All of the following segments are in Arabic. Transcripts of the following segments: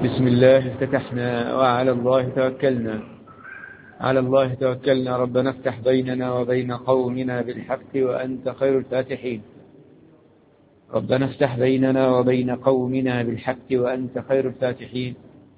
بسم الله افتتحنا وعلى الله توكلنا. على الله توكلنا. ربنا افتح بيننا وبين قومنا بالحق وأنت خير الفاتحين. ربنا افتح بيننا وبين قومنا بالحق وأنت خير الفاتحين.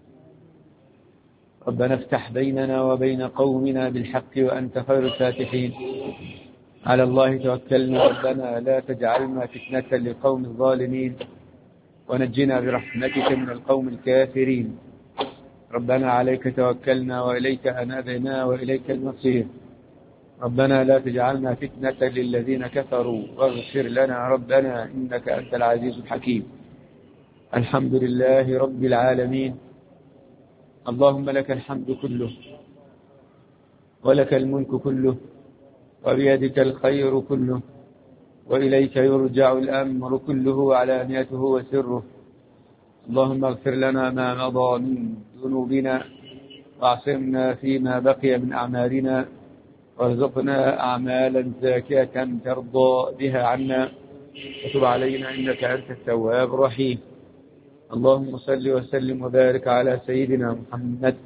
ربنا افتح بيننا وبين قومنا بالحق وأنت خير الفاتحين. على الله توكلنا. ربنا لا تجعلنا فتنة للقوم الظالمين ونجنا برحمتك من القوم الكافرين. ربنا عليك توكلنا وإليك أنابنا وإليك المصير. ربنا لا تجعلنا فتنة للذين كفروا واغفر لنا ربنا إنك أنت العزيز الحكيم. الحمد لله رب العالمين. اللهم لك الحمد كله ولك الملك كله وبيدك الخير كله وإليك يرجع الأمر كله علانيته وسره. اللهم اغفر لنا ما مضى من ذنوبنا واعصمنا فيما بقي من أعمالنا وارزقنا أعمالا زاكية ترضى بها عنا وتب علينا إنك أنت التواب الرحيم. اللهم صل وسلم وبارك على سيدنا محمد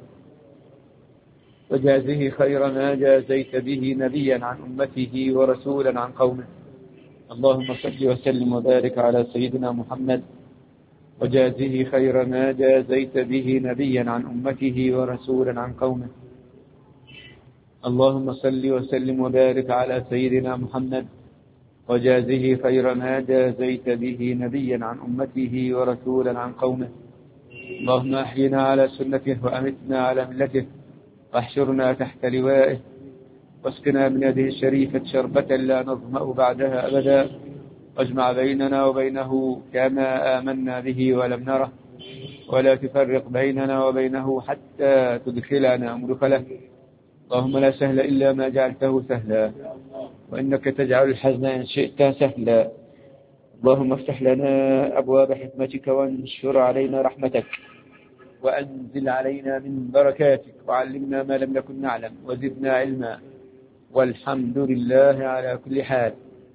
وجازه خير ما جازيت به نبيا عن أمته ورسولا عن قومه. اللهم صل وسلم وبارك على سيدنا محمد وجازه خير ما جازيت به نبيا عن أمته ورسولا عن قومه. اللهم صل وسلم وبارك على سيدنا محمد وجازه خير ما جازيت به نبيا عن أمته ورسولا عن قومه. اللهم أحينا على سنته وأمتنا على ملته واحشرنا تحت لوائه واسقنا من يده الشريفة شربة لا نظمأ بعدها أبدا واجمع بيننا وبينه كما آمنا به ولم نره ولا تفرق بيننا وبينه حتى تدخلنا مدخله. اللهم لا سهل إلا ما جعلته سهلا وإنك تجعل الحزن إن شئت سهلا. اللهم افتح لنا أبواب حكمتك وانشر علينا رحمتك وأنزل علينا من بركاتك وعلمنا ما لم نكن نعلم وزدنا علما والحمد لله على كل حال.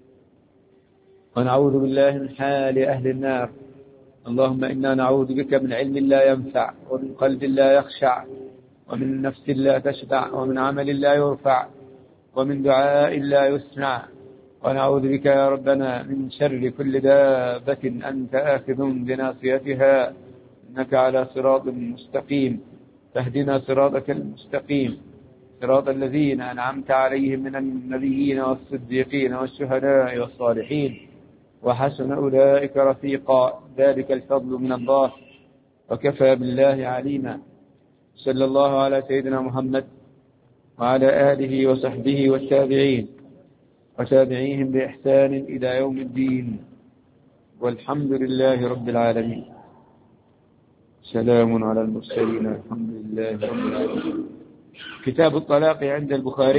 ونعوذ بالله من حال أهل النار. اللهم إنا نعوذ بك من علم لا ينفع ومن قلب لا يخشع ومن نفس لا تشبع ومن عمل لا يرفع ومن دعاء لا يسمع. ونعوذ بك يا ربنا من شر كل دابة أنت آخذ بناصيتها إنك على صراط مستقيم. فاهدنا صراطك المستقيم صراط الذين أنعمت عليهم من النبيين والصديقين والشهداء والصالحين وحسن أولئك رفيقا. ذلك الفضل من الله وكفى بالله عليما. صلى الله على سيدنا محمد وعلى آله وصحبه والتابعين وتابعيهم بإحسان إلى يوم الدين والحمد لله رب العالمين. سلام على المرسلين الحمد لله رب العالمين. كتاب الطلاق عند البخاري.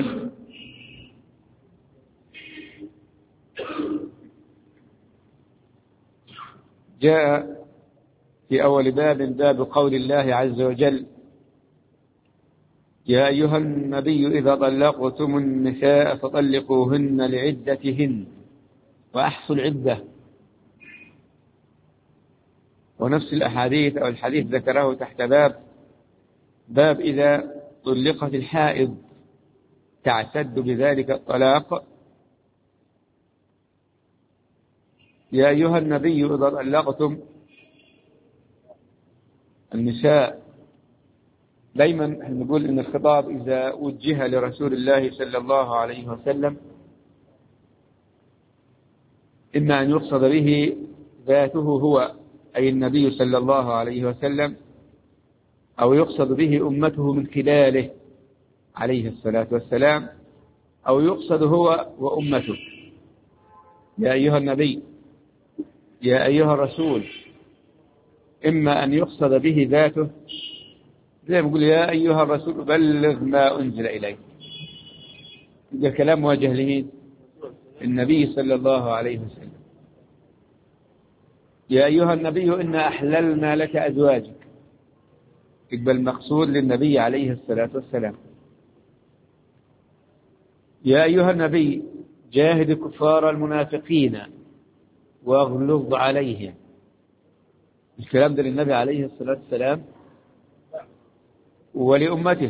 جاء في أول باب قول الله عز وجل: يا أيها النبي إذا طلقتم النساء فطلقوهن لعدتهن وأحصوا العدة. ونفس الأحاديث أو الحديث ذكره تحت باب إذا طلقت الحائض تعتد بذلك الطلاق. يا أيها النبي إذا طلقتم النساء. دايما نقول إن الخطاب إذا وجه لرسول الله صلى الله عليه وسلم إما أن يقصد به ذاته هو أي النبي صلى الله عليه وسلم أو يقصد به أمته من خلاله عليه الصلاة والسلام أو يقصد هو وأمته. يا أيها النبي يا أيها الرسول إما أن يقصد به ذاته زي ما يقول يا أيها الرسول بلغ ما أنزل إليك. هذا كلام موجه لمين؟ النبي صلى الله عليه وسلم. يا أيها النبي إنا أحللنا لك أزواجك يبقى المقصود للنبي عليه الصلاة والسلام. يا أيها النبي جاهد كفار المنافقين واغلظ عليهم. الكلام ده للنبي عليه الصلاة والسلام ولأمته.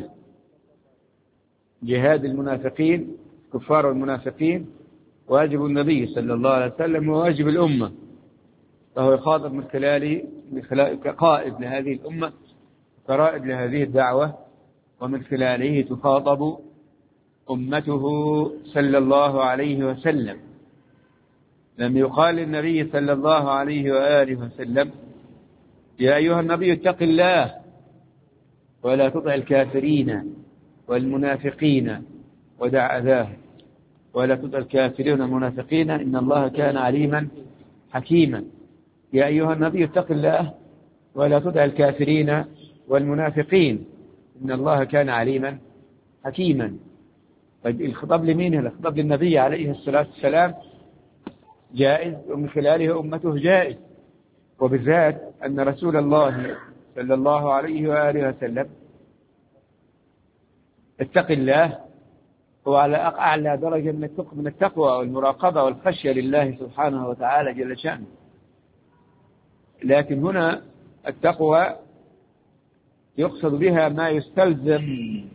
جهاد المنافقين كفار المنافقين واجب النبي صلى الله عليه وسلم وواجب الأمة، فهو يخاطب من خلال كقائد لهذه الأمة، كرائد لهذه الدعوة، ومن خلاله تخاطب أمته صلى الله عليه وسلم. لم يقال للنبي صلى الله عليه وآله وسلم: يا أيها النبي اتق الله ولا تطع الكافرين والمنافقين ودع أذاه، ولا تطع الكافرين والمنافقين إن الله كان عليما حكيما. يا أيها النبي اتق الله ولا تطع الكافرين والمنافقين إن الله كان عليما حكيما. طيب الخطاب لمين؟ الخطاب للنبي عليه الصلاة والسلام جائز، ومن خلاله أمته جائز، وبالذات أن رسول الله صلى الله عليه وآله وسلم اتق الله هو على أعلى درجة من التقوى والمراقبة والخشية لله سبحانه وتعالى جل شأنه. لكن هنا التقوى يقصد بها ما يستلزم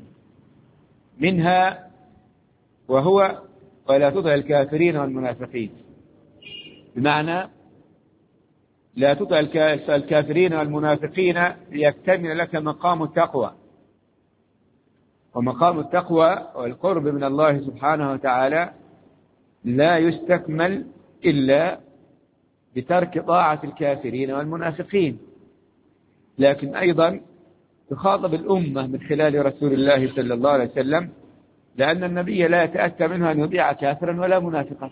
منها، وهو ولا تطع الكافرين والمنافقين، بمعنى لا تطع الكافرين والمنافقين ليكتمل لك مقام التقوى. ومقام التقوى والقرب من الله سبحانه وتعالى لا يستكمل إلا بترك طاعة الكافرين والمنافقين. لكن أيضا تخاطب الأمة من خلال رسول الله صلى الله عليه وسلم، لأن النبي لا يتأتى منه أن يطيع كافرا ولا منافقا.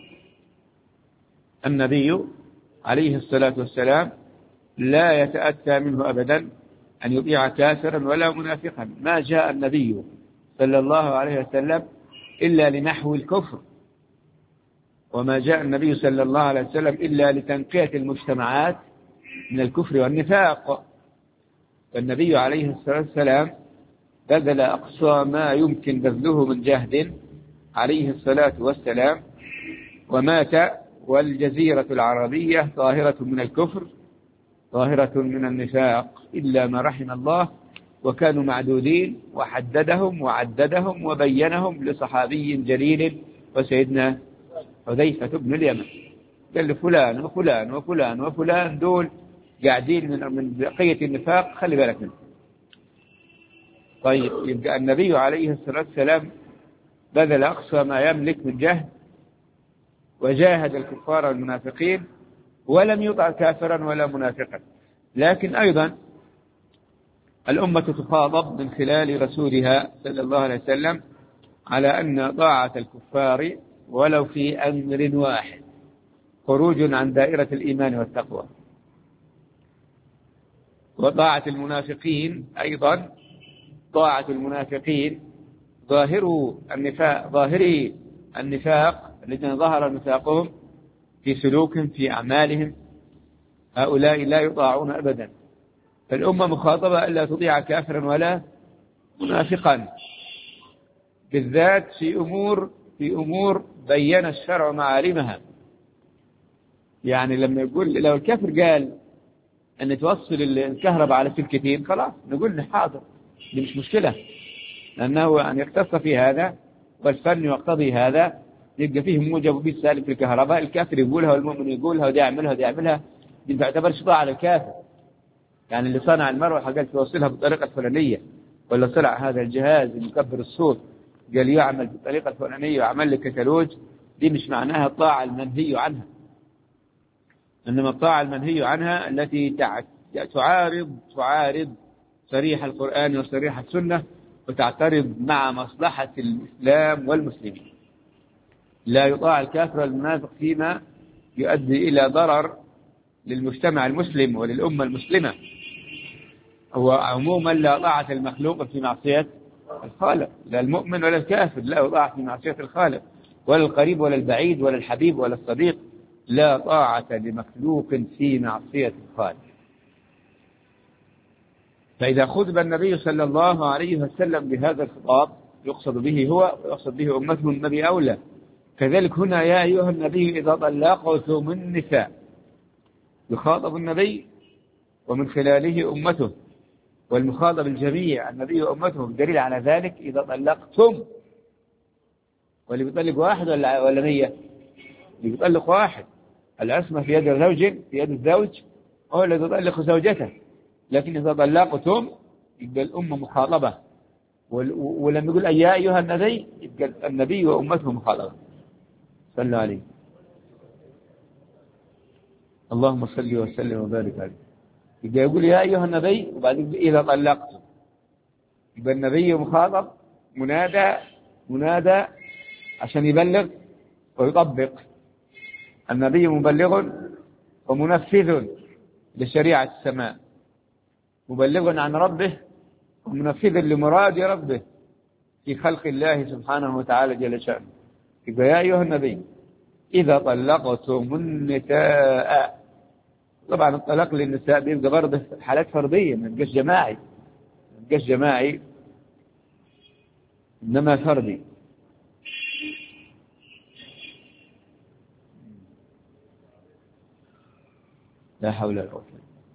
النبي عليه الصلاة والسلام لا يتأتى منه أبدا أن يطيع كافرا ولا منافقا. ما جاء النبي صلى الله عليه وسلم إلا لنحو الكفر، وما جاء النبي صلى الله عليه وسلم إلا لتنقية المجتمعات من الكفر والنفاق. فالنبي عليه الصلاة والسلام بذل أقصى ما يمكن بذله من جهد عليه الصلاة والسلام، ومات والجزيرة العربية ظاهرة من الكفر ظاهرة من النفاق إلا ما رحم الله، وكانوا معدودين، وحددهم وعددهم وبينهم لصحابي جليل وسيدنا حذيفة بن اليمن. قال فلان وفلان وفلان وفلان دول قاعدين من بقية النفاق، خلي بالك منه. طيب يبقى النبي عليه الصلاة والسلام بذل أقصى ما يملك من جهد، وجاهد الكفار والمنافقين، ولم يطع كافرا ولا منافقا. لكن أيضا الأمة تخاطب من خلال رسولها صلى الله عليه وسلم على أن طاعة الكفار ولو في أمر واحد خروج عن دائرة الإيمان والتقوى، وطاعة المنافقين أيضا طاعة المنافقين ظاهري النفاق الذين ظهر نفاقهم في سلوكهم في أعمالهم، هؤلاء لا يطاعون أبدا. فالأمة مخاطبة ألا تطيع كافرا ولا منافقا، بالذات في أمور بين الشرع معالمها. يعني لما يقول لو الكافر قال أن توصل الكهرباء على سلكتين، خلاص نقول له حاضر، دي مش مشكلة، لأنه أن يختص في هذا والفن يقتضي هذا، يبقى فيه موجب وفيه سالب في الكهرباء، الكافر يقولها والمؤمن يقولها ودي يعملها ودي يعملها، دي تعتبر طاعة على الكافر. يعني اللي صنع المروحة قال توصلها بالطريقة الفلانية، ولا صنع هذا الجهاز المكبر الصوت قال يعمل بالطريقة الفلانية وعمل لك كتالوج، دي مش معناها الطاعة المنهي عنها. إنما الطاعة المنهي عنها التي تعارض صريح القرآن وصريح السنة، وتعترض مع مصلحة الإسلام والمسلمين. لا يطاع الكافر والمنافق فيما يؤدي إلى ضرر للمجتمع المسلم وللأمة المسلمة. هو عموما لا طاعة المخلوق في معصية الخالق، لا المؤمن ولا الكافر لا يطاع في معصية الخالق، ولا القريب ولا البعيد ولا الحبيب ولا الصديق، لا طاعة لمخلوق في معصية الخالق. فإذا خطب النبي صلى الله عليه وسلم بهذا الخطاب يقصد به هو ويقصد به أمته، النبي أولى. كذلك هنا يا أيها النبي إذا طلقتم النساء، يخاطب النبي ومن خلاله أمته، والمخاطب الجميع النبي وأمته. الدليل على ذلك إذا طلقتم، واللي بيطلق واحد ولا 100؟ اللي بيطلق واحد. العصمة في يد الزوج، في يد الزوج هو الذي يطلق زوجته. لكن إذا طلقتم يبقى الأمة مخاطبة، ولما يقول يا أيها النبي يبقى النبي وأمته مخاطبة. صلى عليه. اللهم صل وسلم وبارك عليه. يبقى يقول يا أيها النبي وبعدين إذا طلقتم، يبقى النبي مخاطب، منادى عشان يبلغ ويطبق. النبي مبلغ ومنفذ لشريعة السماء، مبلغ عن ربه ومنفذ لمراد ربه في خلق الله سبحانه وتعالى جل شأنه. يبقى يا أيها النبي إذا طلقتم النساء. طبعا الطلاق للنساء بيبقى برضه حالات فردية، ما يبقاش جماعي إنما فردي. لا حول ولا قوة.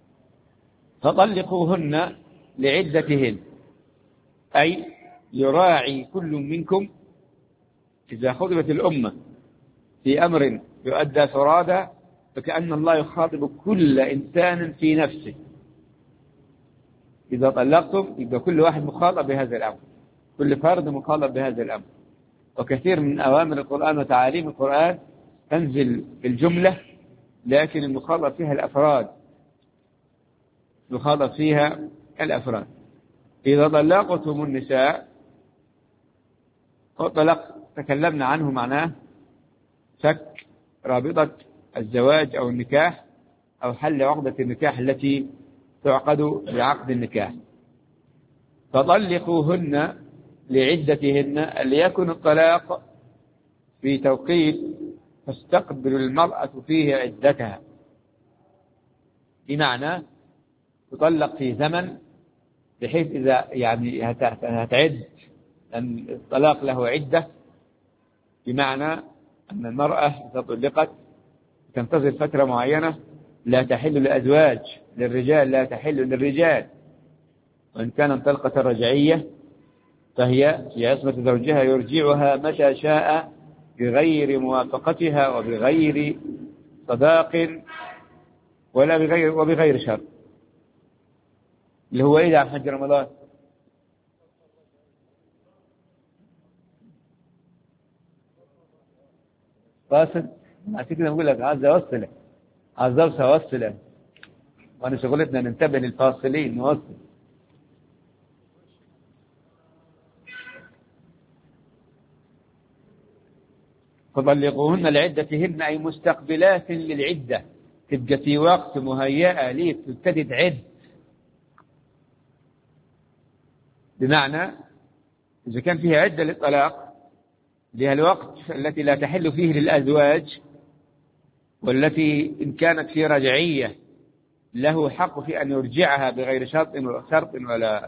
فطلقوهن لعدتهن، أي يراعي كل منكم إذا خطبت الأمة في أمر يؤدى فرادى فكأن الله يخاطب كل إنسان في نفسه. إذا طلقتم يبقى كل واحد مخاطب بهذا الأمر، كل فرد مخاطب بهذا الأمر. وكثير من أوامر القرآن وتعاليم القرآن تنزل بالجملة، لكن المخاطب فيها الأفراد. إذا طلقتم النساء، طلق تكلمنا عنه، معناه فك رابطة الزواج أو النكاح، أو حل عقدة النكاح التي تعقد بعقد النكاح. فطلقوهن لعدتهن، ليكن الطلاق في توقيت تستقبل المرأة فيه عدتها، بمعنى تطلق في زمن بحيث إذا يعني هتعد، أن الطلاق له عدة، بمعنى أن المرأة إذا طلقت تنتظر فترة معينة لا تحل للأزواج، للرجال لا تحل للرجال. وإن كانت طلقة رجعية فهي في عصمة زوجها يرجعها متى شاء بغير موافقتها وبغير صداق وبغير شرط. اللي هو إيه عن حج رمضان؟ فاصل. عشان كده بقول لك عايز أوصلك، وأنا شغلتنا ننتبه للفاصلين نوصل. فطلقوهن لعدتهن، أي مستقبلات للعدة، تبقى في وقت مهيئة ليك تبتدي تعد. بمعنى إذا كان فيها عدة للطلاق، لها الوقت التي لا تحل فيه للأزواج، والتي إن كانت في رجعية له حق في أن يرجعها بغير شرط ولا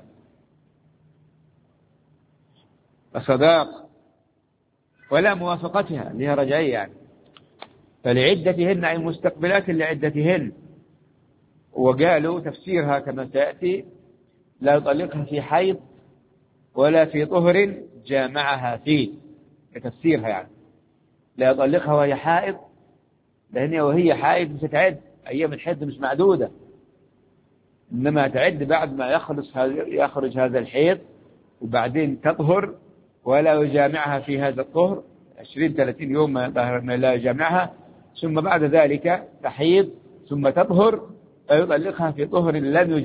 صداق ولا موافقتها، لها رجعية يعني. فلعدتهن أي مستقبلات لعدتهن. وقالوا تفسيرها كما سيأتي: لا يطلقها في حيض ولا في طهر جامعها فيه. كتفسيرها يعني لا يطلقها وهي حائض، لأن وهي حائض مش هتعد، أيام الحيض مش معدودة، إنما تعد بعد ما يخرج هذا الحيض، وبعدين تطهر ولا يجامعها في هذا الطهر 20-30 يوم ما لا يجامعها، ثم بعد ذلك تحيض ثم تطهر فيطلقها في طهر لم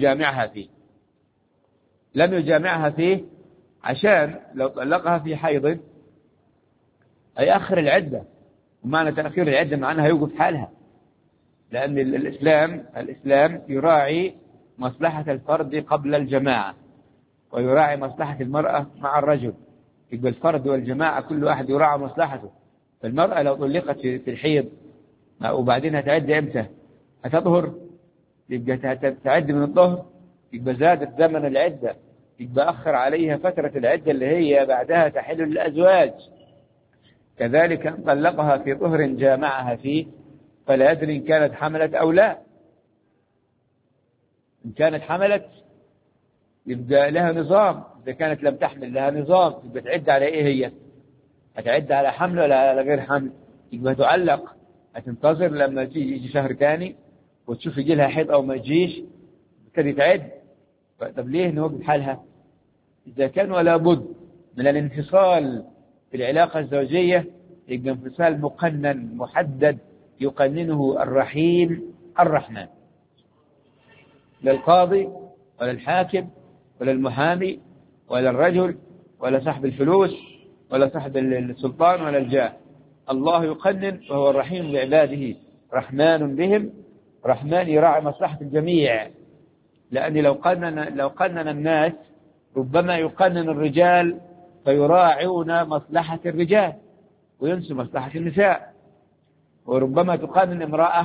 يجامعها فيه، عشان لو طلقها في حيض هيأخر العدة. ومعنى تأخير العدة معناها يوقف حالها، لأن الإسلام يراعي مصلحة الفرد قبل الجماعة، ويراعي مصلحة المرأة مع الرجل. يبقى الفرد والجماعة كل واحد يراعي مصلحته. فالمرأة لو طلقت في الحيض وبعدين هتعد إمتى؟ هتطهر، يبقى تعد من الطهر، يبقى زادت زمن العدة، يبقى أخر عليها فترة العدة اللي هي بعدها تحل للأزواج. كذلك أن طلقها في طهر جامعها فيه، فلا يدري إن كانت حملت أو لا. إن كانت حملت يبقى لها نظام. إذا كانت لم تحمل لها نظام، يبقى تعد على إيه هي؟ هتعد على حمل ولا على غير حمل؟ يبقى تعلق، هتنتظر لما يجي شهر تاني وتشوف يجي لها حيض أو ما يجيش تبتدي تعد. طب ليه نوقف حالها؟ إذا كان ولا بد من الانفصال في العلاقة الزوجية، يبقى انفصال مقنن محدد يقننه الرحيم الرحمن، لا القاضي ولا الحاكم ولا المحامي ولا الرجل ولا صاحب الفلوس ولا صاحب السلطان ولا الجاه. الله يقنن، وهو الرحيم بعباده رحمن بهم، رحمن يراعي مصلحة الجميع. لأن لو قنن الناس ربما يقنن الرجال فيراعون مصلحة الرجال وينسوا مصلحة النساء، وربما تقنن امرأة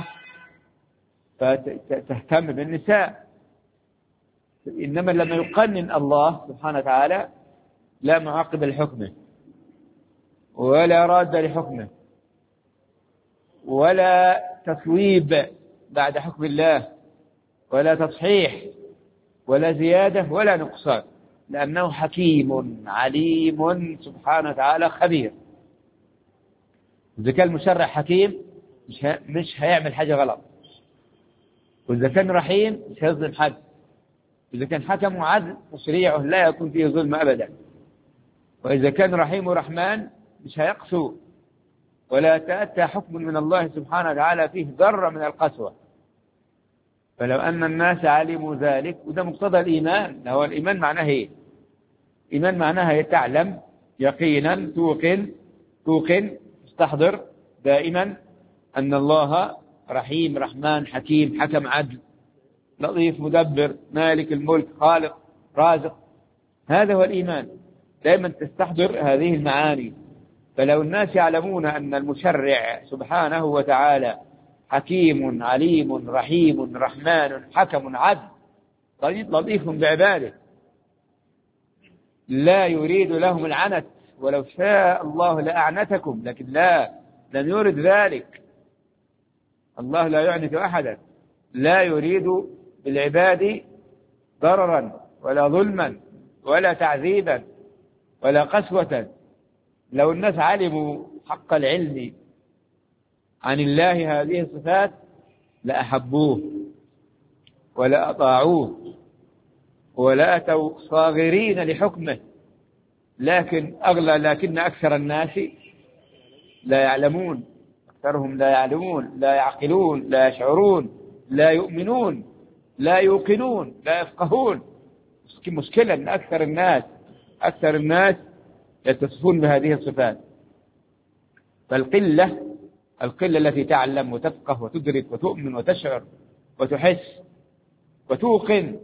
فتهتم بالنساء. إنما لما يقنن الله سبحانه وتعالى لا معقب لحكمه ولا راد لحكمه ولا تصويب بعد حكم الله ولا تصحيح ولا زيادة ولا نقصان، لأنه حكيم عليم سبحانه وتعالى خبير. إذا كان المشرع حكيم مش هيعمل حاجة غلط، وإذا كان رحيم مش هيظلم حد. إذا كان حكم وعدل تشريعه لا يكون فيه ظلم أبدا، وإذا كان رحيم ورحمن مش هيقسو ولا تأتى حكم من الله سبحانه وتعالى فيه ذرة من القسوة. فلو أن الناس علموا ذلك، وده مقتضى الإيمان. هو الإيمان معناه إيه؟ إيمان معناها تعلم يقينا، توقن تستحضر دائما أن الله رحيم رحمن حكيم حكم عدل لطيف مدبر مالك الملك خالق رازق. هذا هو الإيمان، دائما تستحضر هذه المعاني. فلو الناس يعلمون أن المشرع سبحانه وتعالى حكيم عليم رحيم رحمن حكم عدل لطيف بعباده لا يريد لهم العنت، ولو شاء الله لأعنتكم، لكن لا، لم يرد ذلك. الله لا يعنت أحدا، لا يريد بالعباد ضررا ولا ظلما ولا تعذيبا ولا قسوة. لو الناس علموا حق العلم عن الله هذه الصفات لأحبوه ولا أطاعوه ولا أتوا صاغرين لحكمه. لكن أكثر الناس لا يعلمون، أكثرهم لا يعلمون، لا يعقلون، لا يشعرون، لا يؤمنون، لا يوقنون، لا يفقهون. مشكلة أن أكثر الناس يتصفون بهذه الصفات. فالقلة التي تعلم وتفقه وتدرك وتؤمن وتشعر وتحس وتوقن،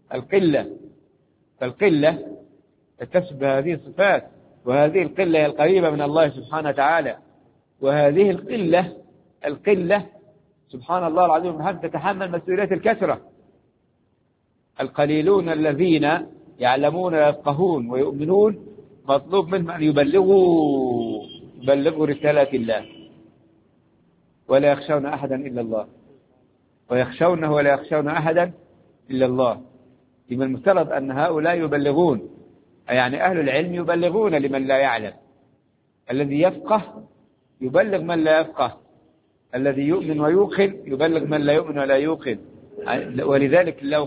فالقلة تكتسب بهذه الصفات، وهذه القلة هي القريبة من الله سبحانه وتعالى. وهذه القلة سبحان الله العظيم وبحمده تتحمل مسؤولية الكثرة. القليلون الذين يعلمون ويفقهون ويؤمنون مطلوب منهم أن يبلغوا رسالات الله، ولا يخشون أحدا إلا الله، ويخشونه ولا يخشون أحدا إلا الله. من المفترض أن هؤلاء يبلغون، يعني أهل العلم يبلغون لمن لا يعلم. الذي يفقه يبلغ من لا يفقه، الذي يؤمن ويوقن يبلغ من لا يؤمن ولا يوقن. ولذلك لو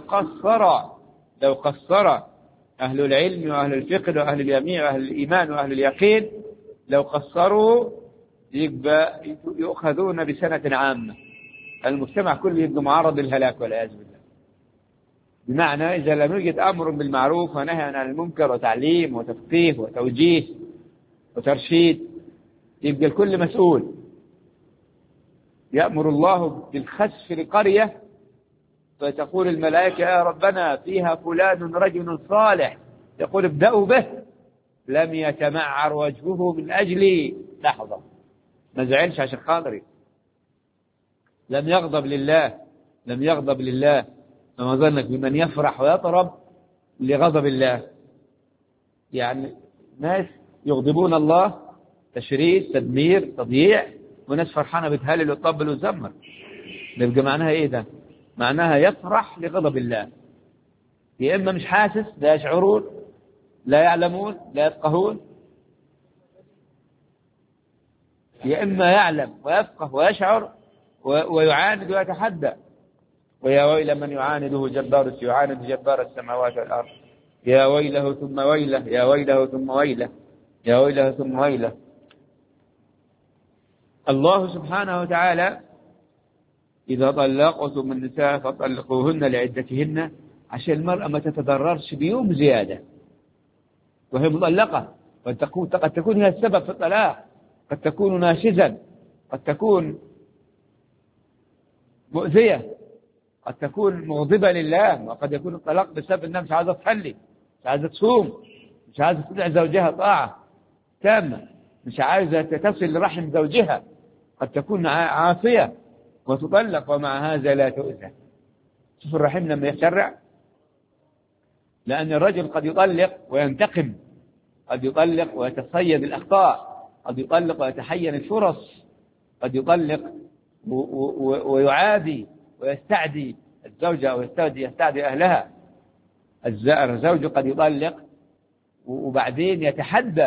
قصر أهل العلم وأهل الفقه وأهل اليمين وأهل الإيمان وأهل اليقين، لو قصروا يؤخذون بسنة عامة، المجتمع كله يبقى معرض للهلاك والعياذ بالله. بمعنى إذا لم يوجد أمر بالمعروف ونهي عن المنكر وتعليم وتفقيه وتوجيه وترشيد، يبقى الكل مسؤول. يأمر الله بالخسف لقرية فتقول الملائكة يا ربنا فيها فلان رجل صالح، يقول ابدأوا به، لم يتمعر وجهه من أجلي لحظة، ما زعلش عشان خاطري، لم يغضب لله. فما ظنك بمن يفرح ويطرب لغضب الله؟ يعني ناس يغضبون الله تشريد تدمير تضييع، وناس فرحانة بتهلل وتطبل وتزمر. يبقى معناها ايه ده؟ معناها يفرح لغضب الله، يا إما مش حاسس، لا يشعرون، لا يعلمون، لا يفقهون، يا إما يعلم ويفقه ويشعر ويعاند ويتحدى. ويا ويل من يعانده جبار السماوات والأرض، يا ويله ثم ويله، يا ويله ثم ويله، يا ويله ثم ويله. الله سبحانه وتعالى إذا طلقتم النساء فطلقوهن لعدتهن، عشان المرأة ما تتضررش بيوم زيادة وهي مطلقة، قد تكون هي السبب في الطلاق، قد تكون ناشزا، قد تكون مؤذية، قد تكون مغضبة لله، وقد يكون الطلاق بسبب أنها مش عايزة تصلي، مش عايزة تصوم، مش عايزة تطيع زوجها طاعة تامة، مش عايزة تصل لرحم زوجها، قد تكون عاصية وتطلق ومع هذا لا تؤذى. شوف الرحم لما يتشرع، لأن الرجل قد يطلق وينتقم، قد يطلق ويتصيد الأخطاء، قد يطلق ويتحين الفرص، قد يطلق ويعادي ويستعدي الزوجة أو يستعدي أهلها. الزوج قد يطلق وبعدين يتحدى،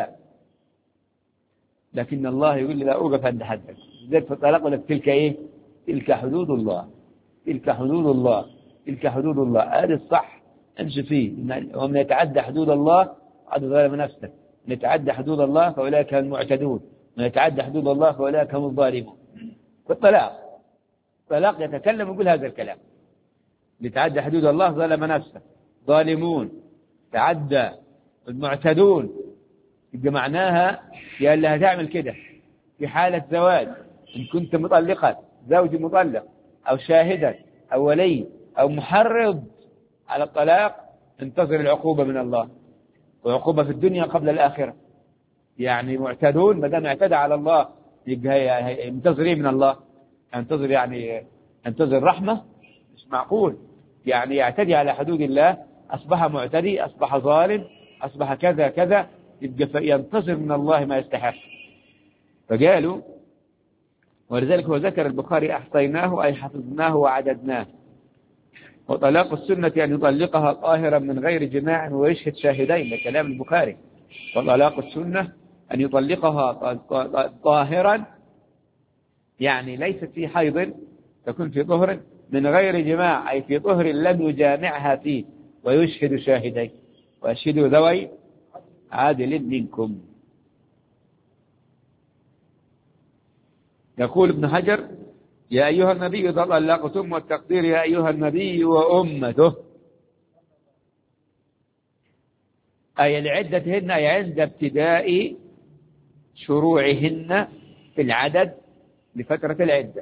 لكن الله يقول لي لا أوقف عند حدك. زي في الطلاق لك تلك إيه؟ تلك حدود الله، تلك حدود الله، تلك حدود الله. هذا الصح، امشي فيه. ومن يتعدى حدود الله قد ظلم نفسه، من يتعدى حدود الله فأولئك هم المعتدون، من يتعدى حدود الله فأولئك هم الظالمون. في الطلاق يتكلم ويقول هذا الكلام، يتعدى حدود الله ظلم نفسه، ظالمون، تعدى، المعتدون. يبقى معناها يا اللي هتعمل كده في حالة زواج، إن كنت مطلقا، زوج مطلق أو شاهدا أو ولي أو محرض على الطلاق، انتظر العقوبة من الله، وعقوبة في الدنيا قبل الآخرة. يعني معتدون، ما دام اعتدى على الله يبقى ينتظر من الله، ينتظر يعني ينتظر رحمة؟ مش معقول. يعني يعتدي على حدود الله، أصبح معتدي، أصبح ظالم، أصبح كذا كذا، يبقى ينتظر من الله ما يستحق. فقالوا، ولذلك هو ذكر البخاري أحصيناه أي حفظناه وعددناه. وطلاق السنة أن يطلقها طاهرا من غير جماع ويشهد شاهدين، لكلام البخاري. وطلاق السنة أن يطلقها طاهرا، يعني ليست في حيض، تكون في طهر، من غير جماع أي في طهر لم يجامعها فيه، ويشهد شاهدين، وأشهدوا ذوي عادل منكم. يقول ابن حجر: يا أيها النبي إذا طلقتم، والتقدير يا أيها النبي وأمته، أي لعدتهن، أي عند ابتداء شروعهن في العدد لفترة العدة.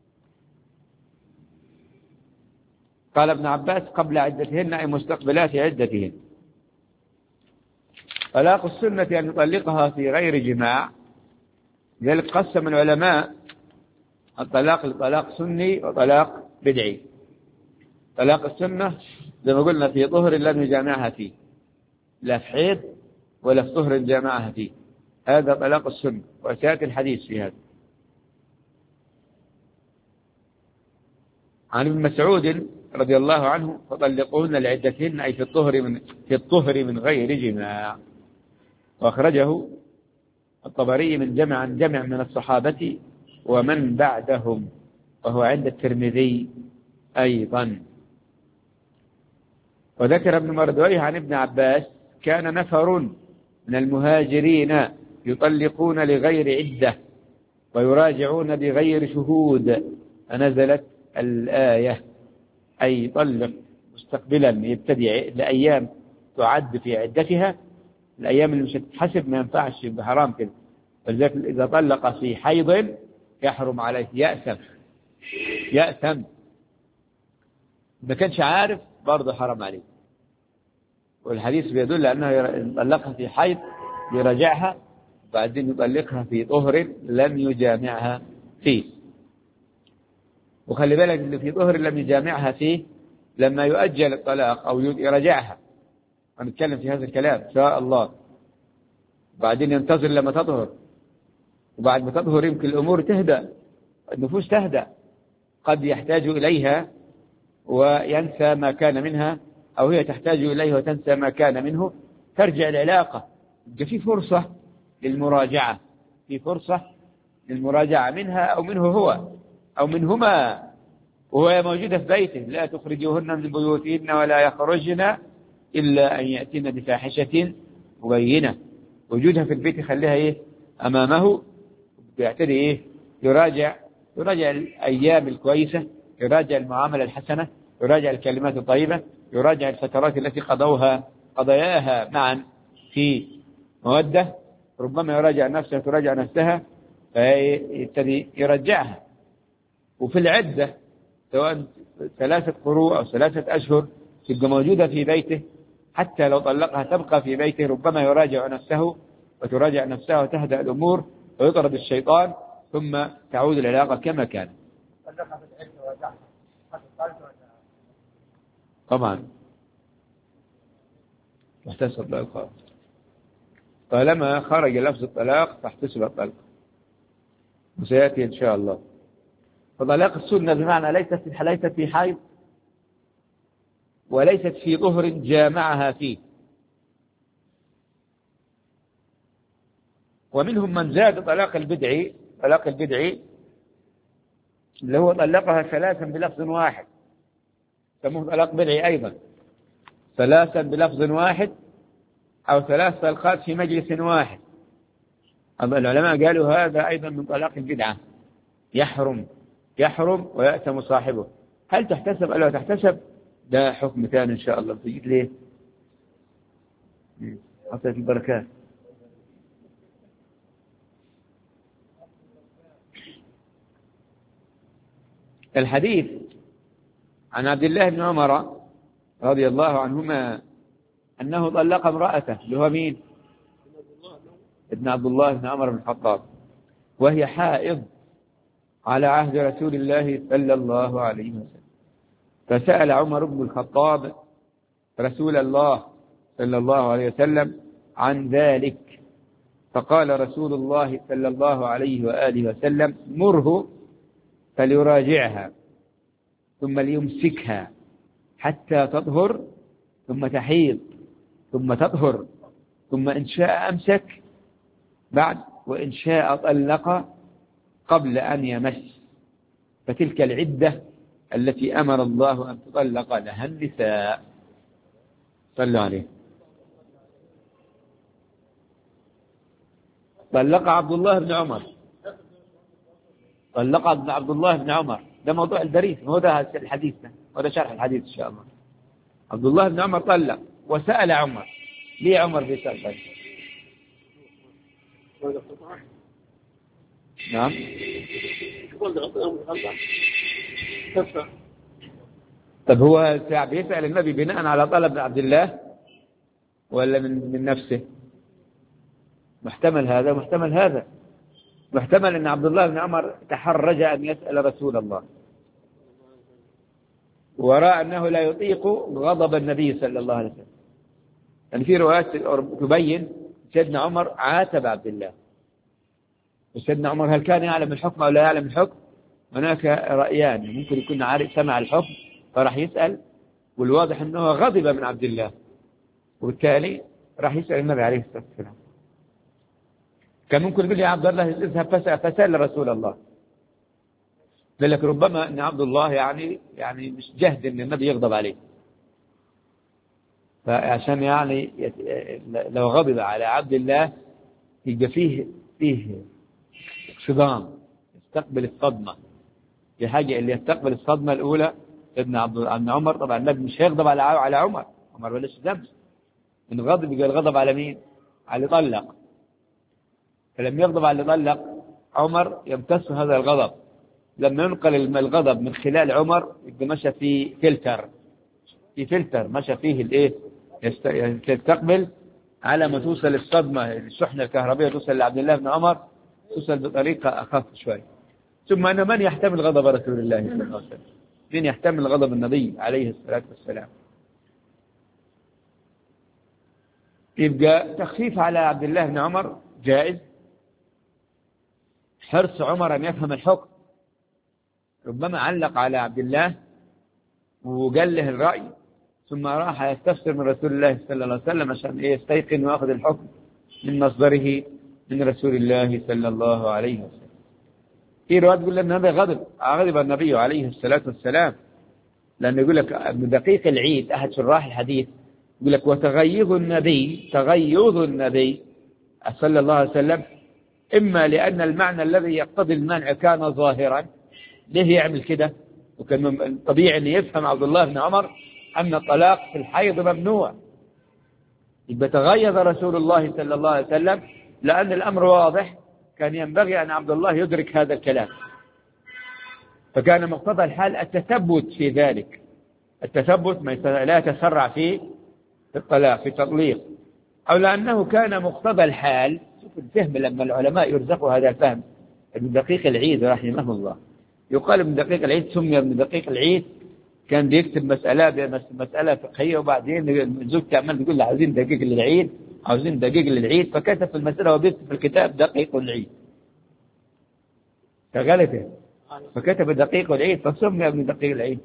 قال ابن عباس: قبل عدتهن أي مستقبلات عدتهن. طلاق السنة أن يطلقها في غير جماع، لذلك قسم العلماء الطلاق لطلاق سني وطلاق بدعي. طلاق السنة زي ما قلنا في طهر لم يجامعها فيه، لا في حيض ولا في طهر جامعها فيه، هذا طلاق السنة، وسيأتي الحديث في هذا. عن ابن مسعود رضي الله عنه: فطلقوهن لعدتهن أي في الطهر من غير جماع. وأخرجه الطبري من جمع من الصحابة ومن بعدهم، وهو عند الترمذي أيضا. وذكر ابن مردويه عن ابن عباس: كان نفر من المهاجرين يطلقون لغير عدة ويراجعون بغير شهود، فنزلت الآية، أي طلق مستقبلا، يبتدي لأيام تعد في عدتها، الأيام اللي مش تتحسب ما ينفعش، بحرام كده. فلذلك إذا طلق في حيض يحرم عليه، يأثم، ما كانش عارف برضه حرم عليه. والحديث بيدل أنه طلقها في حيض يراجعها، بعدين يطلقها في طهر لم يجامعها فيه. وخلي بالك اللي في طهر لم يجامعها فيه لما يؤجل الطلاق أو يراجعها، ونتكلم في هذا الكلام إن شاء الله. بعدين ينتظر لما تطهر، وبعد ما تطهر يمكن الأمور تهدأ، النفوس تهدأ، قد يحتاج إليها وينسى ما كان منها، أو هي تحتاج إليه وتنسى ما كان منه، ترجع العلاقة. في فرصة للمراجعة، في فرصة للمراجعة منها أو منه هو أو منهما، وهي موجودة في بيته. لا تخرجوهن من بيوتهن ولا يخرجن إلا أن يأتين بفاحشة مبينة. وجودها في البيت يخليها إيه أمامه، بيعتدي إيه، يراجع الأيام الكويسة، يراجع المعاملة الحسنة، يراجع الكلمات الطيبة، يراجع الفترات التي قضياها معا في مودة. ربما يراجع نفسه، تراجع نفسها، فيبتدي يرجعها. وفي العدة سواء 3 قروء أو 3 أشهر تبقى موجودة في بيته، حتى لو طلقها تبقى في بيته. ربما يراجع نفسه وتراجع نفسها وتهدأ الأمور ويطرد الشيطان، ثم تعود العلاقة كما كان. طبعا تحتسب الطلاق طالما خرج لفظ الطلاق، تحتسب الطلاق، وسيأتي إن شاء الله. فطلاق السنة بمعنى ليست في حيض وليست في ظهر جامعها فيه. ومنهم من زاد طلاق البدعي اللي هو طلقها 3 بلفظ واحد، سموه طلاق بدعي أيضا، 3 بلفظ واحد أو 3 طلقات في مجلس واحد. العلماء قالوا هذا أيضا من طلاق البدعة، يحرم ويأثم صاحبه. هل تحتسب أو لا تحتسب؟ ده حكم ثاني إن شاء الله. تجيب ليه أعطيت البركات. الحديث عن عبد الله بن عمر رضي الله عنهما أنه طلق امرأته، اللي هو مين؟ ابن عبد الله بن عمر بن الخطاب، وهي حائض على عهد رسول الله صلى الله عليه وسلم. فسأل عمر بن الخطاب رسول الله صلى الله عليه وسلم عن ذلك، فقال رسول الله صلى الله عليه وآله وسلم: مره فليراجعها ثم ليمسكها حتى تطهر ثم تحيض ثم تطهر، ثم إن شاء أمسك بعد، وإن شاء طلق قبل أن يمس. فتلك العدة التي أمر الله أن تطلق لها النساء. صلوا عليه. طلق عبد الله بن عمر، طلق عبد الله بن عمر، ده موضوع الدريس، هو ده الحديث ده، وده شرح الحديث إن شاء الله. عبد الله بن عمر طلق وسأل عمر. ليه عمر بيسأل طيب؟ نعم. طب هو بيسأل النبي بناء على طلب عبد الله ولا من نفسه؟ محتمل هذا محتمل هذا. محتمل أن عبد الله بن عمر تحرج أن يسأل رسول الله، ورأى أنه لا يطيق غضب النبي صلى الله عليه وسلم. يعني في روايات تبين سيدنا عمر عاتب عبد الله، وسيدنا عمر هل كان يعلم الحكم أو لا يعلم الحكم؟ هناك رأيان، ممكن يكون عارف سمع الحكم فراح يسأل، والواضح أنه غضب من عبد الله، وبالتالي راح يسأل النبي عليه الصلاة والسلام. كان ممكن يقول يا عبد الله اذهب فسأل رسول الله. قال لك ربما أن عبد الله يعني مش جهد أن النبي يغضب عليه، فعشان يعني لو غضب على عبد الله يبقى فيه صدام، يستقبل الصدمة. في حاجة اللي يستقبل الصدمة الأولى سيدنا عبد عمر. طبعا النبي مش هيغضب على عمر بلاش ذنب، من غضب يبقى الغضب على مين؟ على اللي طلق. فلما يغضب على اللي طلق عمر يمتص هذا الغضب. لما ينقل الغضب من خلال عمر يبقى مشى في فلتر مشى فيه الايه، يستقبل على ما توصل الصدمة، الشحنة الكهربية توصل لعبد الله بن عمر، توصل بطريقة أخف شوي. ثم أن من يحتمل غضب رسول الله صلى الله عليه وسلم؟ من يحتمل غضب النبي عليه الصلاة والسلام؟ يبقى تخفيف على عبد الله بن عمر جائز. حرص عمر أن يفهم الحكم، ربما علق على عبد الله وقال له الرأي، ثم راح يستفسر من رسول الله صلى الله عليه وسلم عشان يستيقن ويأخذ الحكم من مصدره من رسول الله صلى الله عليه وسلم. في رواية تقول لأن هذا غضب النبي عليه الصلاة والسلام، لأنه يقول لك ابن دقيق العيد أحد شراح الحديث يقول لك وتغيظ النبي صلى الله عليه وسلم إما لأن المعنى الذي يقتضي المنع كان ظاهرا، ليه يعمل كده؟ وكان طبيعي أن يفهم عبد الله بن عمر أن الطلاق في الحيض ممنوع، يبقى تغيظ رسول الله صلى الله عليه وسلم لأن الأمر واضح، كان ينبغي أن عبد الله يدرك هذا الكلام، فكان مقتضى الحال التثبت في ذلك، التثبت لا يتسرع في الطلاق في التطليق، أو لأنه كان مقتضى الحال. شوف الفهم لما العلماء يرزقوا هذا الفهم. ابن دقيق العيد رحمه الله يقال ابن دقيق العيد سمي ابن دقيق العيد، كان بيكتب مسألة فقهية، وبعدين زوجته عمال تقول له عاوزين دقيق للعيد عاوزين دقيق للعيد، فكتب في المسألة وبيكتب في الكتاب دقيق العيد كغلطه، فكتب دقيق العيد فسمي ابن دقيق العيد.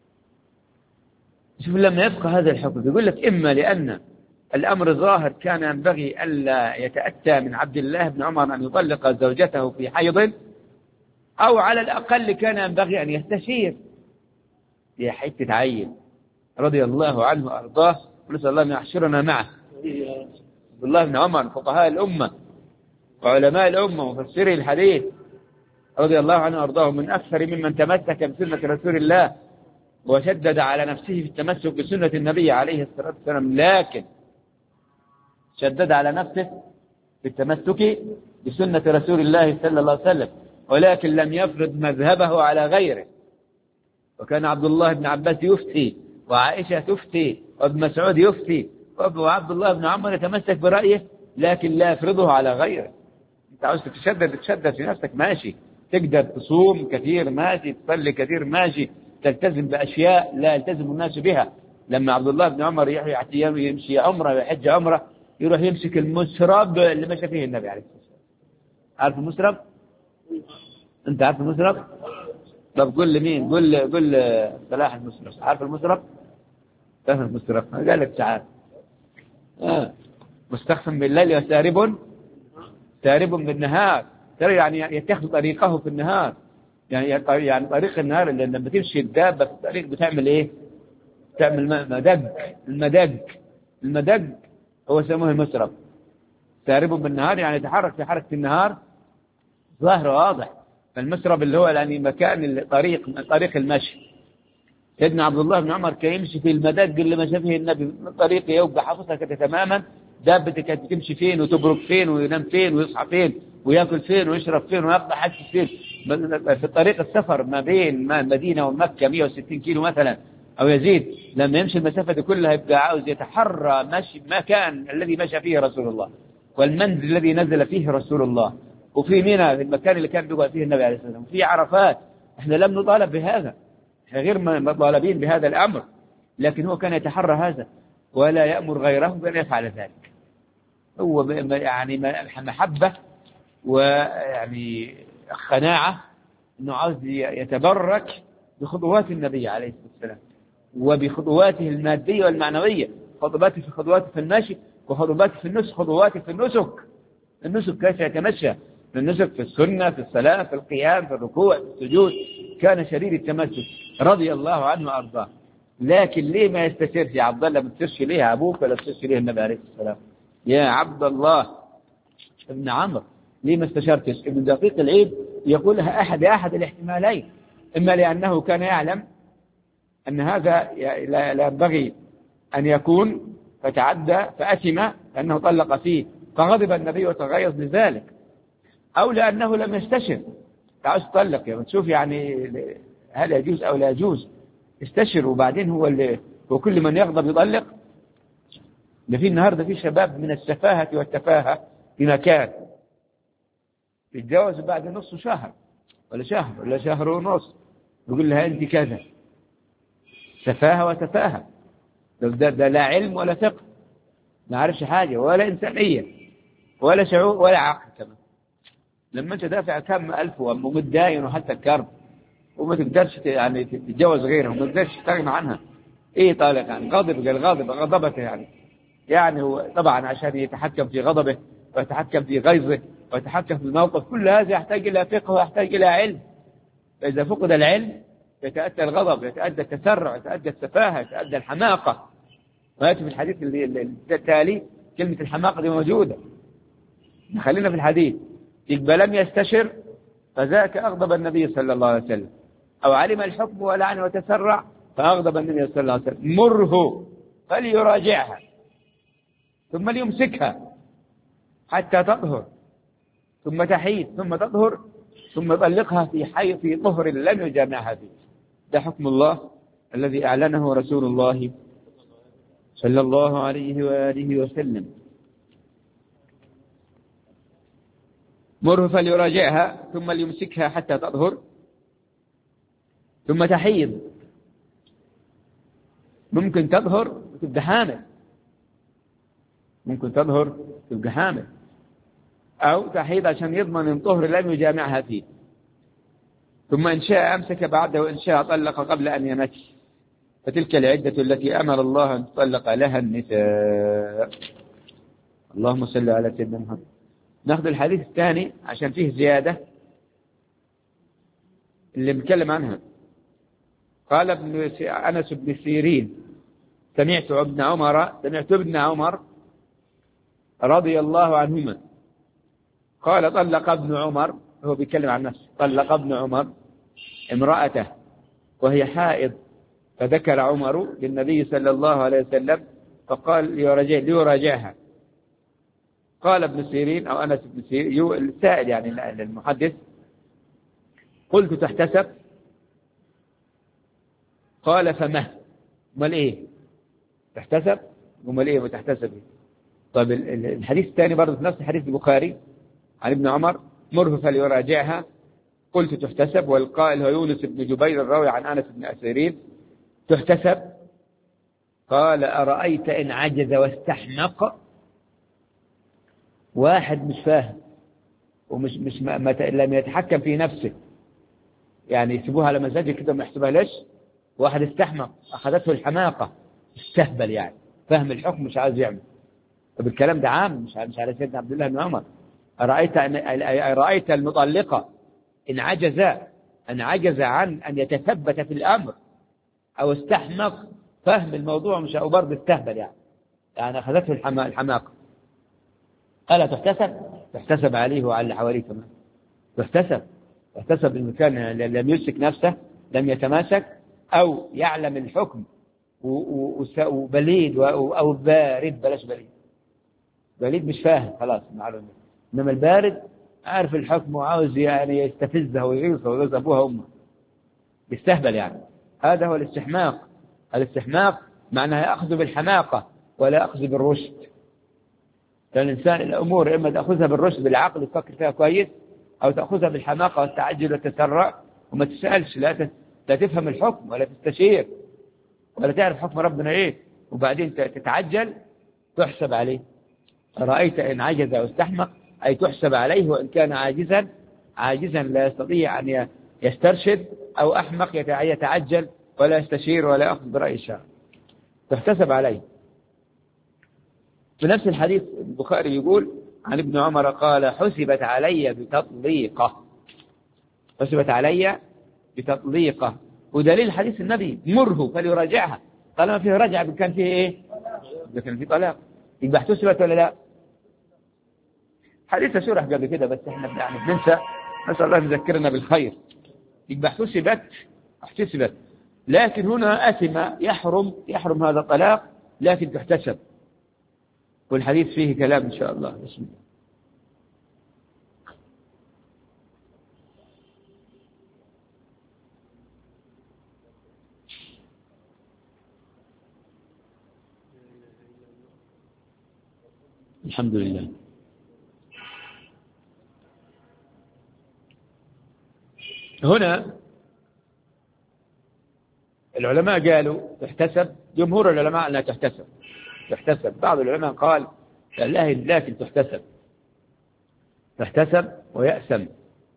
شوف لما يفقه هذا الحكم يقول لك إما لأن الأمر ظاهر كان ينبغي ألا يتأتى من عبد الله بن عمر أن يطلق زوجته في حيض، أو على الأقل كان ينبغي أن يستشير يا حتة عين رضي الله عنه وأرضاه، ونسأل الله أن يحشرنا معه. عبد الله بن عمر فقهاء الأمة وعلماء الأمة ومفسري الحديث رضي الله عنه وأرضاه، من أكثر ممن تمسك بسنة رسول الله وشدد على نفسه في التمسك بسنة النبي عليه الصلاة والسلام، لكن شدد على نفسه في التمسك بسنة رسول الله صلى الله عليه وسلم، ولكن لم يفرض مذهبه على غيره. وكان عبد الله بن عباس يفتي، وعائشة تفتي، وابن مسعود يفتي، وعبد الله بن عمر يتمسك برأيه لكن لا يفرضه على غيره. انت عاوز تشدد في نفسك ماشي، تقدر تصوم كثير ماشي، تصلي كثير ماشي، تلتزم بأشياء لا يلتزم الناس بها. لما عبد الله بن عمر يمشي عمره ويحج عمره، يروح يمسك المسرب اللي مشى فيه النبي عليه الصلاة والسلام. عارف المسرب؟ انت عارف المسرب؟ طب قل لمين؟ قل صلاح المسرب. عارف المسرب؟ فهم المسرب؟ قال لك تعال. مستخفم بالليل وسارب بالنهار، ترى يعني يتخذ طريقه في النهار، يعني طريق النهار اللي لما تمشي الدابة في الطريق بتعمل ايه؟ تعمل المدق هو سموه المسرب. سارب بالنهار يعني يتحرك في حركة النهار ظاهر واضح. فالمسرب اللي هو يعني مكان طريق المشي. سيدنا عبد الله بن عمر كان يمشي في المدق اللي مشى فيه النبي، من طريق يوقع حافظها كده تماما، دابته كانت تمشي فين وتبرك فين وينام فين ويصحى فين ويأكل فين ويشرب فين ويقضي حاجته فين. في طريق السفر ما بين مدينة ومكة 160 كيلو مثلا أو يزيد، لما يمشي المسافة دي كلها يبقى عاوز يتحرى مشي مكان الذي مشى فيه رسول الله، والمنزل الذي نزل فيه رسول الله، وفي منى في المكان اللي كان بيقعد فيه النبي عليه الصلاة والسلام، وفي عرفات. احنا لم نطالب بهذا، احنا غير مطالبين بهذا الأمر، لكن هو كان يتحرى هذا ولا يأمر غيره بأن يفعل ذلك. هو يعني محبة ويعني قناعة أنه عاوز يتبرك بخطوات النبي عليه الصلاة والسلام وبخطواته المادية والمعنوية، خطواته في المشي، وخطواته في النسك، خطواته في النسك كيف يتمشى في النسك، في السنة، في الصلاة، في القيام، في الركوع، في السجود، كان شديد التمسك رضي الله عنه وأرضاه. لكن ليه ما يستشيرش يا عبد الله؟ ما تستشير ليه أبوك ولا تستشير ليه النبي عليه الصلاة والسلام؟ يا عبد الله ابن عمرو ليه ما استشرتش؟ ابن دقيق العيد يقولها أحد الاحتمالين، إما لأنه كان يعلم أن هذا لا ينبغي أن يكون فتعدى فأثم لأنه طلق فيه فغضب النبي وتغيظ لذلك، أو لأنه لم يستشر. تعال تطلق يا تشوف يعني هل يجوز أو لا يجوز، استشر وبعدين هو كل من يغضب يطلق. ده في النهارده في شباب من السفاهة والتفاهة في مكان يتجوز بعد نص شهر ولا شهر ونص، يقول لها أنت كذا. سفاهة وتفاهة، ده لا علم ولا فقه، ما عارفش حاجة ولا إنسانية ولا شعور ولا عقل كمان. لما أنت دافع كم ألف ومتداين وحتى الكرب وما تقدرش يعني تتجوز غيرها وما تقدرش تستغنى عنها، إيه طالق يعني غضب، قال غضبته يعني هو طبعا عشان يتحكم في غضبه ويتحكم في غيظه ويتحكم في الموقف، كل هذا يحتاج إلى فقه ويحتاج إلى علم. فإذا فقد العلم يتأتى الغضب، يتأتى التسرع، يتأتى السفاهة، يتأتى الحماقة. ويأتي في الحديث التالي كلمة الحماقة دي موجودة. خلينا في الحديث. يقبل لم يستشر فذاك أغضب النبي صلى الله عليه وسلم، أو علم الحكم ولعن وتسرع فأغضب النبي صلى الله عليه وسلم. مره فليراجعها ثم ليمسكها حتى تطهر ثم تحيد ثم تطهر ثم يطلقها في طهر لم يجامعها فيه. ده حكم الله الذي أعلنه رسول الله صلى الله عليه وآله وسلم. مره فليراجعها ثم ليمسكها حتى تطهر ثم تحيض. ممكن تظهر وتبقى حامل، ممكن تظهر تبقى حامل، أو تحيض عشان يضمن ان طهر لم يجامعها فيه. ثم إن شاء أمسك بعده وإن شاء طلق قبل أن يمس، فتلك العدة التي أمر الله أن تطلق لها النساء. اللهم صل على سيدنا محمد. ناخذ الحديث الثاني عشان فيه زيادة اللي بنتكلم عنها. قال أنس بن سيرين سمعت ابن عمر رضي الله عنهما قال طلق ابن عمر، هو بيتكلم عن نفسه، طلق ابن عمر امرأته وهي حائض، فذكر عمر للنبي صلى الله عليه وسلم فقال ليراجعها. قال ابن سيرين أو أنس بن سيرين السائل يعني المحدث: قلت تحتسب؟ قال فما امال ايه تحتسب؟ امال ايه وتحتسب؟ طيب الحديث الثاني برضه في نفس حديث البخاري عن ابن عمر: مره فليراجعها. قلت تحتسب، والقائل هو يونس بن جبير الراوي عن أنس بن سيرين: تحتسب. قال: أرأيت إن عجز واستحمق؟ واحد مش فاهم ومش لم يتحكم في نفسه، يعني يسيبوها على مزاجه كده وما يحسبها ليش. واحد استحمق أخذته الحماقة، استهبل يعني، فهم الحكم مش عايز يعمل. طب الكلام ده عام مش على سيدنا عبد الله بن عمر. أرأيت المطلقة إن عجز عن أن يتثبت في الأمر أو استحمق فهم الموضوع، مش أو برضه استهبل يعني أخذته الحماقة. ألا تحتسب عليه وعلى اللي حواليه كمان. تحتسب إن كان لم يمسك نفسه، لم يتماسك، أو يعلم الحكم وبليد أو بارد. بلاش بليد مش فاهم خلاص معلومة، إنما البارد عارف الحكم وعاوز يعني يستفزه ويغيظه ويغيظ أبوها وأمه، يستهبل يعني. هذا هو الاستحماق. الاستحماق معناه يأخذ بالحماقة ولا يأخذ بالرشد. لأن الإنسان الأمور إما تأخذها بالرشد بالعقل وتفكر فيها كويس، أو تأخذها بالحماقة والتعجل والتسرع وما تسألش، لا تفهم الحكم ولا تستشير ولا تعرف حكم ربنا إيه، وبعدين تتعجل تحسب عليه. رأيت إن عجز أو استحمق أي تحسب عليه، وإن كان عاجزا لا يستطيع أن يسترشد، أو أحمق يتعجل ولا يستشير ولا يأخذ برأي الشرع، تحتسب عليه. في نفس الحديث البخاري يقول عن ابن عمر قال: حسبت علي بتطليقة. ودليل حديث النبي: مره فليراجعها. طالما فيه رجع كان فيه ايه؟ كان فيه طلاق، يبقى احتسبت ولا لا؟ حديث شرح قبل كده بس احنا يعني بننسى، نسأل الله يذكرنا بالخير. يبقى احتسبت، لكن هنا أثم، يحرم هذا الطلاق، لكن تحتسب. والحديث فيه كلام إن شاء الله. بسم الله. الحمد لله. هنا العلماء قالوا تحتسب، جمهور العلماء لا تحتسب. بعض العلماء قال لا، لكن تحتسب ويأثم.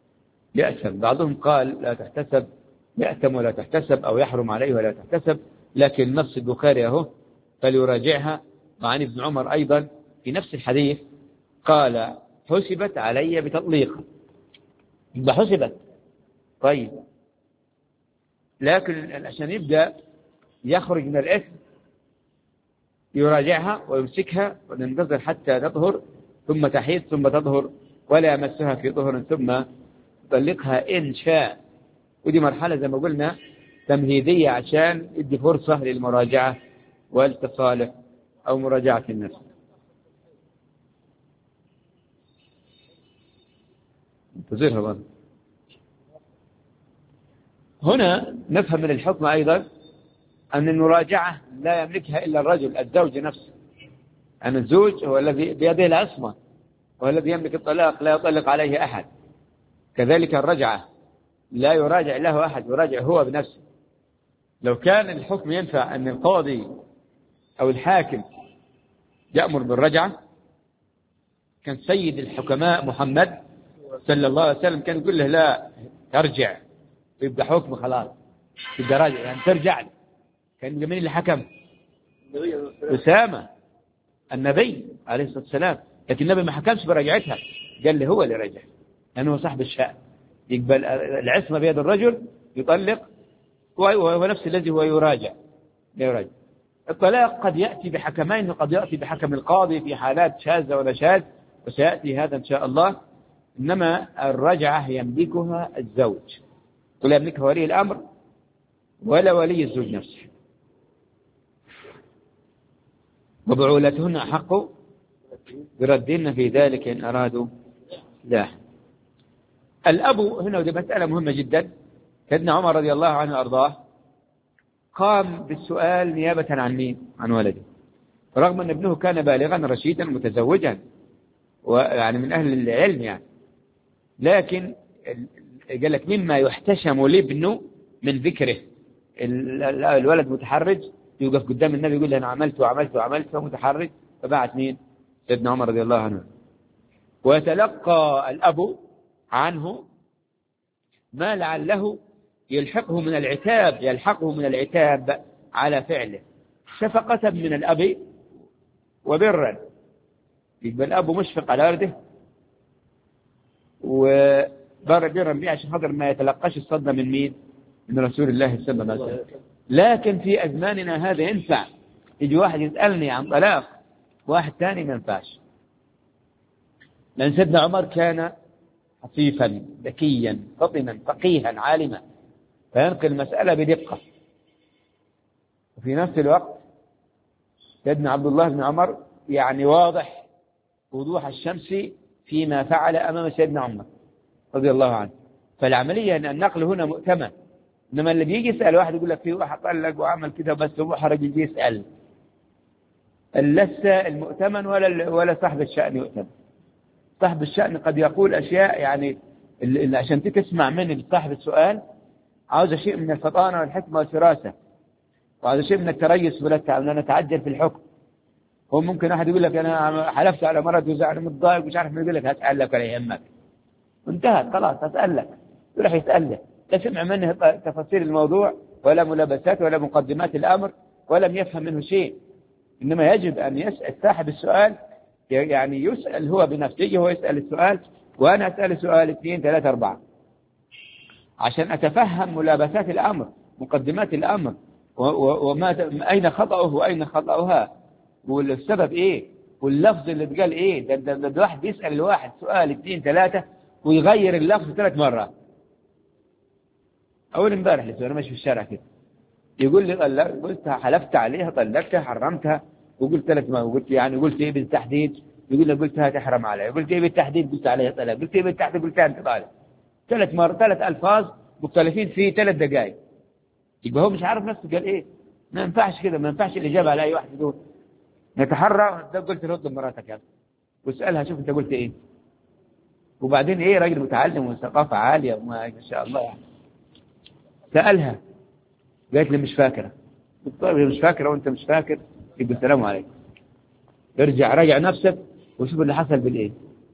بعضهم قال لا تحتسب، يأثم ولا تحتسب، أو يحرم عليه ولا تحتسب. لكن نص البخاري أهو فليراجعها. وعن ابن عمر أيضا في نفس الحديث قال حسبت علي بتطليق، يبقى حسبت. طيب لكن عشان يبدأ يخرج من الإثم يراجعها ويمسكها وننتظر حتى تطهر ثم تحيض ثم تطهر ولا يمسها في طهر ثم يطلقها إن شاء. ودي مرحلة زي ما قلنا تمهيدية عشان يدي فرصة للمراجعة والتصالح أو مراجعة النفس. انتظرها برضه. هنا نفهم من الحكم أيضا أن المراجعة لا يملكها إلا الرجل الزوج نفسه، أن الزوج هو الذي بيده العصمة، هو الذي يملك الطلاق، لا يطلق عليه أحد. كذلك الرجعة لا يراجع له أحد، يراجع هو بنفسه. لو كان الحكم ينفع أن القاضي أو الحاكم يأمر بالرجعة كان سيد الحكماء محمد صلى الله عليه وسلم كان يقول له لا ترجع، يبقى حكم خلاص، يبقى راجع يعني ترجع له. كان من اللي حكم؟ أسامة النبي عليه الصلاة والسلام، لكن النبي ما حكمش برجعتها، قال له هو اللي رجع لأنه هو صاحب الشأن. يقبل العصمة بيد الرجل يطلق وهو نفس الذي هو يراجع. الطلاق قد يأتي بحكمين وقد يأتي بحكم القاضي في حالات شاذة ولا شاذ، وسيأتي هذا إن شاء الله. إنما الرجعة يملكها الزوج ولا يملكها ولي الأمر ولا ولي الزوج نفسه، وبعولتهن أحق بردهن في ذلك إن أرادوا لا. الأب هنا ودي مسألة مهمة جدا. سيدنا عمر رضي الله عنه وأرضاه قام بالسؤال نيابة عن مين؟ عن ولده، رغم أن ابنه كان بالغا رشيدا متزوجا ويعني من أهل العلم يعني، لكن قال لك مما يحتشم لابنه من ذكره. الولد متحرج يوقف قدام النبي يقول له أنا عملت وعملت وعملت متحرج، فبعت مين؟ سيدنا عمر رضي الله عنه. ويتلقى الأب عنه ما لعله يلحقه من العتاب على فعله شفقة من الأب وبرا. يبقى الأب مشفق على ولده وبرا به عشان خاطر ما يتلقاش الصدمة من مين؟ من رسول الله صلى الله عليه وسلم. لكن في أزماننا هذا ينفع يجي واحد يسألني عن طلاق واحد ثاني ما ينفعش، لأن سيدنا عمر كان حصيفا ذكيا فطنا فقيها عالما فينقل المسألة بدقة. وفي نفس الوقت سيدنا عبد الله بن عمر يعني واضح وضوح الشمس فيما فعل أمام سيدنا عمر رضي الله عنه. فالعملية أن النقل هنا مؤتمن، إنما اللي بيجي يسأل واحد يقول لك في واحد طلق وعمل كده بس محرج يجي يسأل، لسه المؤتمن ولا صاحب الشأن يؤتمن. صاحب الشأن قد يقول أشياء يعني اللي عشان تسمع من صاحب السؤال عاوز شيء من الفطانة والحكمة والفراسة، وعاوز شيء من التريث ولا نتعجل في الحكم. هو ممكن أحد يقول لك أنا حلفت على مرض وزعل متضايق مش عارف ما، يقول لك هسألك ولا يهمك، انتهت خلاص هسألك، يروح يسأله لا سمع منه تفاصيل الموضوع ولا ملابسات ولا مقدمات الأمر ولم يفهم منه شيء. إنما يجب أن يسأل صاحب السؤال، يعني يسأل هو بنفسه، هو يسأل السؤال وأنا أسأل سؤال 2 3 4 عشان أتفهم ملابسات الأمر مقدمات الأمر وما أين خطأه وأين خطأها والسبب إيه واللفظ اللي اتقال إيه. ده واحد يسأل الواحد سؤال 2 3 ويغير اللفظ 3 مرات. أول امبارح لسه أنا ماشي في الشارع كده يقول لي قلت حلفت عليها طلقتها حرمتها وقلت 3 مرات، وقلت يعني قلت إيه بالتحديد؟ يقول لي قلتها تحرم عليها. قلت إيه بالتحديد؟ قلت عليها طلاق. قلت إيه بالتحديد؟ قلت أنت طالق. 3 مرات 3 ألفاظ مختلفين في 3 دقائق. يبقى هو مش عارف نفسه قال إيه. ما ينفعش كده، ما ينفعش الإجابة على أي واحد دول. نتحرى قلت رد مراتك يا واسألها شوف أنت قلت إيه. وبعدين إيه راجل متعلم وثقافة عالية وما شاء الله يعني. سألها قالت لي مش فاكرة. طيب مش فاكرة وأنت مش فاكر يقول السلام عليكم. راجع نفسك وشوف اللي حصل بالإيه.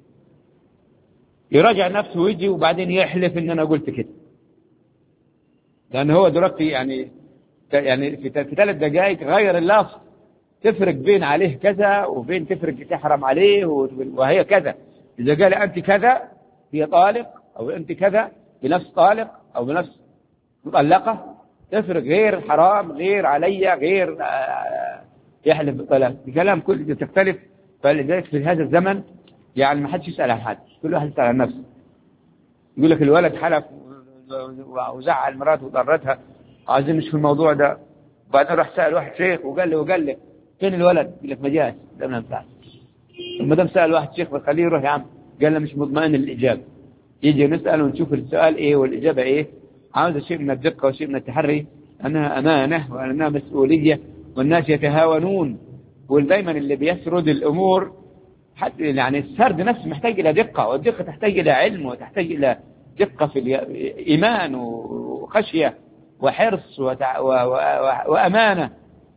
يراجع نفسه ويجي وبعدين يحلف إن أنا قلت كده، لأن هو دلوقتي يعني يعني في 3 دقائق غير اللفظ، تفرق بين عليه كذا وبين تفرق تحرم عليه وهي كذا. إذا قال أنت كذا هي طالق، أو أنت كذا بنفس طالق أو بنفس مطلقة، تفرق غير حرام، غير علي، غير يحلف بالطلاق، الكلام كله تختلف. فلذلك في هذا الزمن يعني ما حدش يسأل عن حد، كل واحد يسأل عن نفسه. يقول لك الولد حلف وزعل مراته وضرتها، عايزين مش في الموضوع ده. بعدين راح سأل واحد شيخ وقال له فين الولد؟ يقول لك ما جاش. ده ما ينفعش. ما دام سأل واحد شيخ بخليه يروح يا عم، قال له مش مطمئن للإجابة. يجي نسأل ونشوف السؤال إيه والإجابة إيه. عاوز شيء من الدقة وشيء من التحري، أنها أمانة وأنها مسؤولية، والناس يتهاونون. ودايما اللي بيسرد الأمور حتى يعني السرد نفسه محتاج إلى دقة، والدقة تحتاج إلى علم، وتحتاج إلى دقة في الإيمان وخشية وحرص وأمانة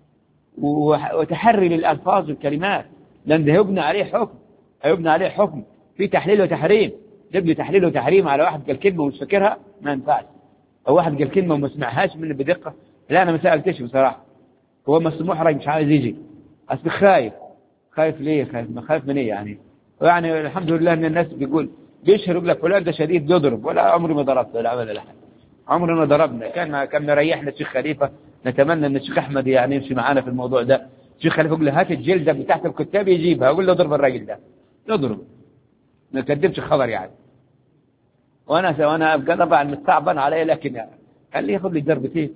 وتحري للألفاظ والكلمات، لأن ده هيبنى عليه حكم في تحليل وتحريم. تبني تحليل وتحريم على واحد قال كلمة ومش فاكرها، ما ينفعش. أو واحد قال كلمة وما سمعهاش منه بدقة، لا أنا ما سألتش بصراحة، هو محرج مش عايز يجي، أصل خايف ليه؟ ما خايف من إيه يعني؟ يعني الحمد لله إن الناس بيشهروا لك فلان ده شديد يضرب، ولا عمري ما ضربت ولا عمل لحد، عمرنا ما ضربنا. كان مريحنا الشيخ خليفة، نتمنى ان الشيخ احمد يعني يمشي معانا في الموضوع ده. الشيخ خليفة يقول له هات الجلدة بتاعت الكتاب يجيبها، اقول له اضرب الراجل ده، نضرب، ما كدبش خبر يعني. وانا ابقى طبعا مستعبن عليه، لكن يعني خليه ياخذ لي ضربتين،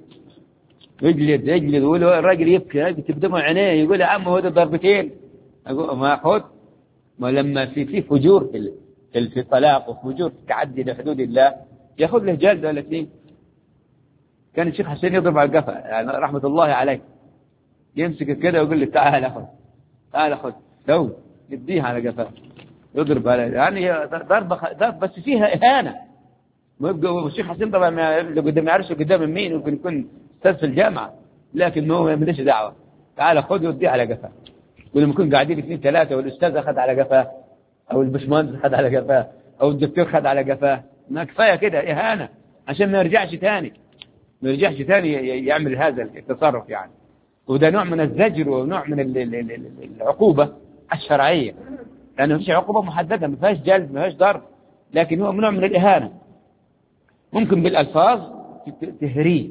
يجلد يقول الراجل يبكي تبدمه عينيه، يقول يا عم هو ده ضربتين، اقول ما خذ. ما لما في فجور في الطلاق وفجور في تعدي لحدود الله، ياخذ له جلدة ولا 2. كان الشيخ حسين يضرب على القفا يعني رحمة الله عليه، يمسك كده ويقول لي تعال خذ لو يديها على قفاه، يضرب على يعني ضرب بس فيها إهانة. والشيخ حسين طبعا ما يعرفش قدام مين، ممكن يكون أستاذ في الجامعة، لكن هو ما ليش دعوة، تعال خذ وديه على قفاه. ولما يكون قاعدين 2 3 والأستاذ أخذ على قفاه، أو البشمهندس أخذ على قفاه، أو الدكتور أخذ على قفاه، ما كفاية كده إهانة عشان ما يرجعش تاني يعمل هذا التصرف يعني. وده نوع من الزجر ونوع من العقوبة الشرعية، لأنه مفيش عقوبة محددة، ما فيهاش جلد ما فيهاش ضرب، لكن هو نوع من الإهانة. ممكن بالألفاظ تهريه،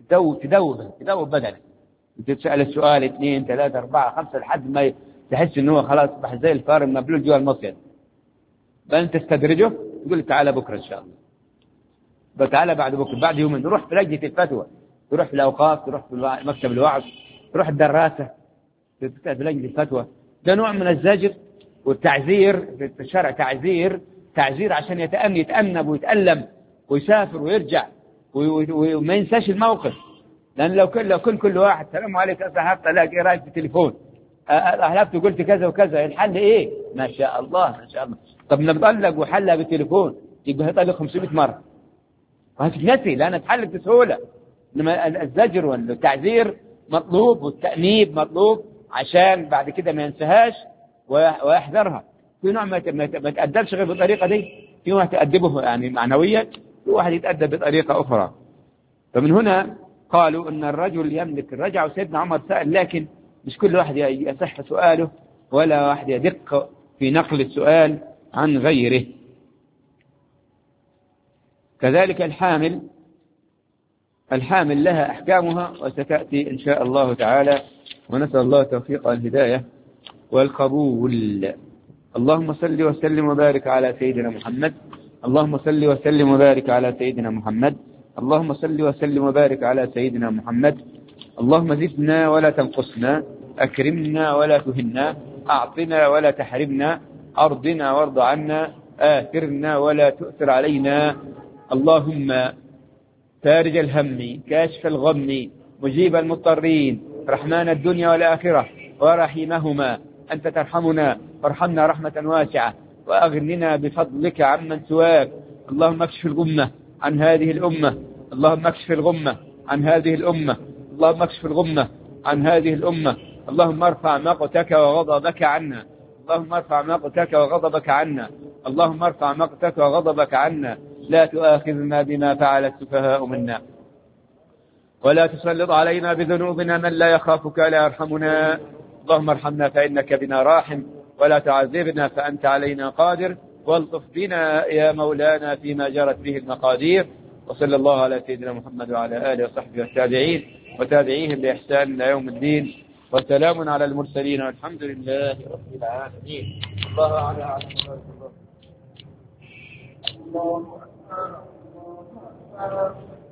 تدوب بدنه، تسأل السؤال 2 3 4 5 لحد ما تحس إنه هو خلاص بح زي الفار المبلول جوا المصيد، بل تستدرجه تقول تعالى بكرة إن شاء الله، تعالى بعد بكرة، بعد يومين نروح في لجنة الفتوى، تروح في الأوقاف، تروح في مكتب الوعظ، تروح الدراسة في لجنة الفتوى. ده نوع من الزجر والتعذير في الشرع، تعذير عشان يتأنب ويتألم ويسافر ويرجع وما ينساش الموقف. لأن لو كل واحد سلام عليك أصحاب طلاق إيه رأيك في التليفون، أهلفت وقلت كذا وكذا، الحل إيه؟ ما شاء الله ما شاء الله. طب نطلق وحلها بالتليفون يبقى هيطلق 500 مرة وهتتنسي، لأنها تحلق بسهولة. إنما الزجر والتعذير مطلوب، والتأنيب مطلوب عشان بعد كده ما ينساهاش ويحذرها. في نوع ما تأدبش غير بالطريقة دي، في واحد تأدبه يعني معنويا، في واحد يتأدب بطريقة أخرى. فمن هنا قالوا أن الرجل يملك الرجع. وسيدنا عمر سأل، لكن مش كل واحد يصح سؤاله، ولا واحد يدق في نقل السؤال عن غيره. كذلك الحامل لها أحكامها وستأتي إن شاء الله تعالى، ونسأل الله التوفيق والهداية والقبول. اللهم صل وسلم وبارك على سيدنا محمد، اللهم صل وسلم وبارك على سيدنا محمد، اللهم صل وسلم وبارك على سيدنا محمد. اللهم زدنا ولا تنقصنا، أكرمنا ولا تهنا، أعطنا ولا تحرمنا، أرضنا وارض عنا، آثرنا ولا تؤثر علينا. اللهم فارج الهم، كاشف الغم، مجيب المضطرين، رحمن الدنيا والآخرة ورحيمهما، أنت ترحمنا وارحمنا رحمة واسعة، وأغننا بفضلك عمن سواك. اللهم اكشف الغمة عن هذه الأمة، اللهم اكشف الغمة عن هذه الأمة، اللهم اكشف الغمة عن هذه الأمة. اللهم ارفع مقتك وغضبك عنا، اللهم ارفع مقتك وغضبك عنا، اللهم ارفع مقتك وغضبك عنا. لا تؤاخذنا بما فعل السفهاء منا. ولا تسلط علينا بذنوبنا من لا يخافك ولا يرحمنا. اللهم ارحمنا فإنك بنا راحم، ولا تعذبنا فأنت علينا قادر، والطف بنا يا مولانا فيما جرت به المقادير. وصلى الله على سيدنا محمد وعلى آله وصحبه والتابعين وتابعيهم بإحسان إلى يوم الدين، وسلام على المرسلين والحمد لله رب العالمين. الله أعلم. الله أكبر.